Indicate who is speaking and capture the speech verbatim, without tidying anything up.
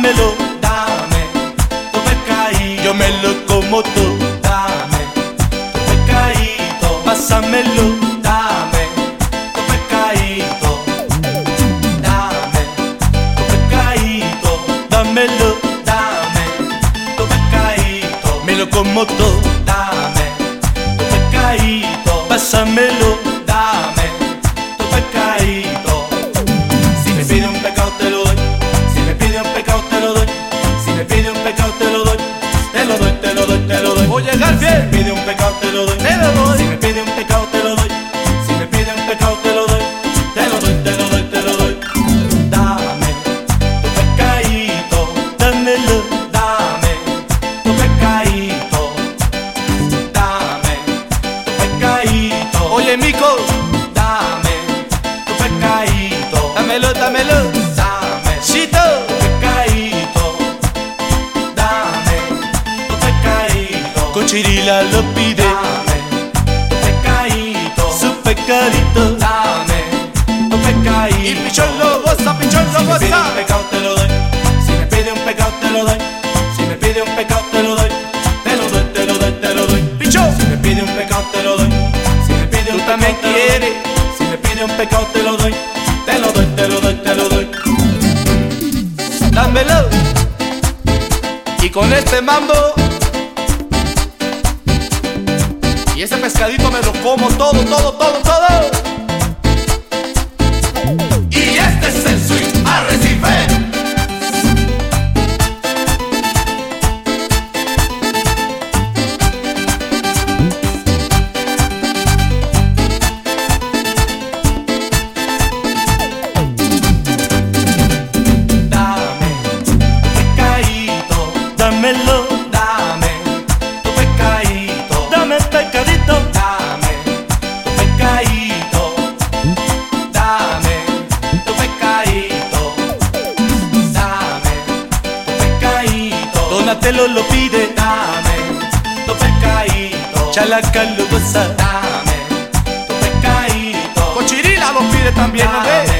Speaker 1: dámelo,
Speaker 2: dame tu pescadito.
Speaker 1: yo me lo como todo.
Speaker 2: Dame tu pescadito.
Speaker 1: Pásamelo,
Speaker 2: Dame tu pescadito. Dame tu pescadito.
Speaker 1: dámelo,
Speaker 2: Dame tu pescadito.
Speaker 1: me lo como todo.
Speaker 2: Dame tu pescadito.
Speaker 1: Pásamelo,
Speaker 2: Dame tu pescadito. Si me pide un pescado te lo doy. Si me pide un pescado te lo doy. Si me pide un pescado te lo doy. Te lo doy, te lo doy, te lo doy.
Speaker 1: voy a llegar
Speaker 2: Si me
Speaker 1: bien,
Speaker 2: pide un pescado te lo doy.
Speaker 1: te lo doy.
Speaker 2: Si me pide un pescado te lo doy. Si me pide un pescado te lo doy. Te lo doy, te lo doy, te lo doy. Dame tu pescadito.
Speaker 1: Dámelo,
Speaker 2: Dame tu pescadito. Dame tu pescadito.
Speaker 1: oye mico,
Speaker 2: Dame tu pescadito.
Speaker 1: dámelo, dámelo,
Speaker 2: Dame
Speaker 1: chito,
Speaker 2: tu pescadito. Dame tu pescadito.
Speaker 1: Cochirila lo pide,
Speaker 2: Dame tu pescadito.
Speaker 1: su pescadito.
Speaker 2: Dame tu pescadito.
Speaker 1: Y pichón lo goza, pichón lo
Speaker 2: Si me pide
Speaker 1: goza.
Speaker 2: un pecado te lo doy. Si me pide un pecado te lo doy. Si me pide un pecado te lo doy. Te lo doy, te lo doy, te lo doy.
Speaker 1: Pichón,
Speaker 2: Si me pide un pecado te lo doy. Si me pide un
Speaker 1: tú también
Speaker 2: pecado te lo doy.
Speaker 1: quieres.
Speaker 2: Si me pide un pecado te lo doy. Te lo doy, te lo doy, te lo doy.
Speaker 1: Dámelo. Y con este mambo y ese pescadito me lo como todo, todo, todo, todo.
Speaker 2: Y este es el swing Arrecife. Dame tu pescadito.
Speaker 1: Dámelo,
Speaker 2: Dame tu pescadito.
Speaker 1: dame pescadito,
Speaker 2: Dame tu pescadito. Dame tu pescadito. Dame tu pescadito.
Speaker 1: Donatello lo pide,
Speaker 2: Dame tu pescadito.
Speaker 1: Chalaca lo goza,
Speaker 2: Dame tu pescadito.
Speaker 1: Cochirila lo pide también, ¿no ves?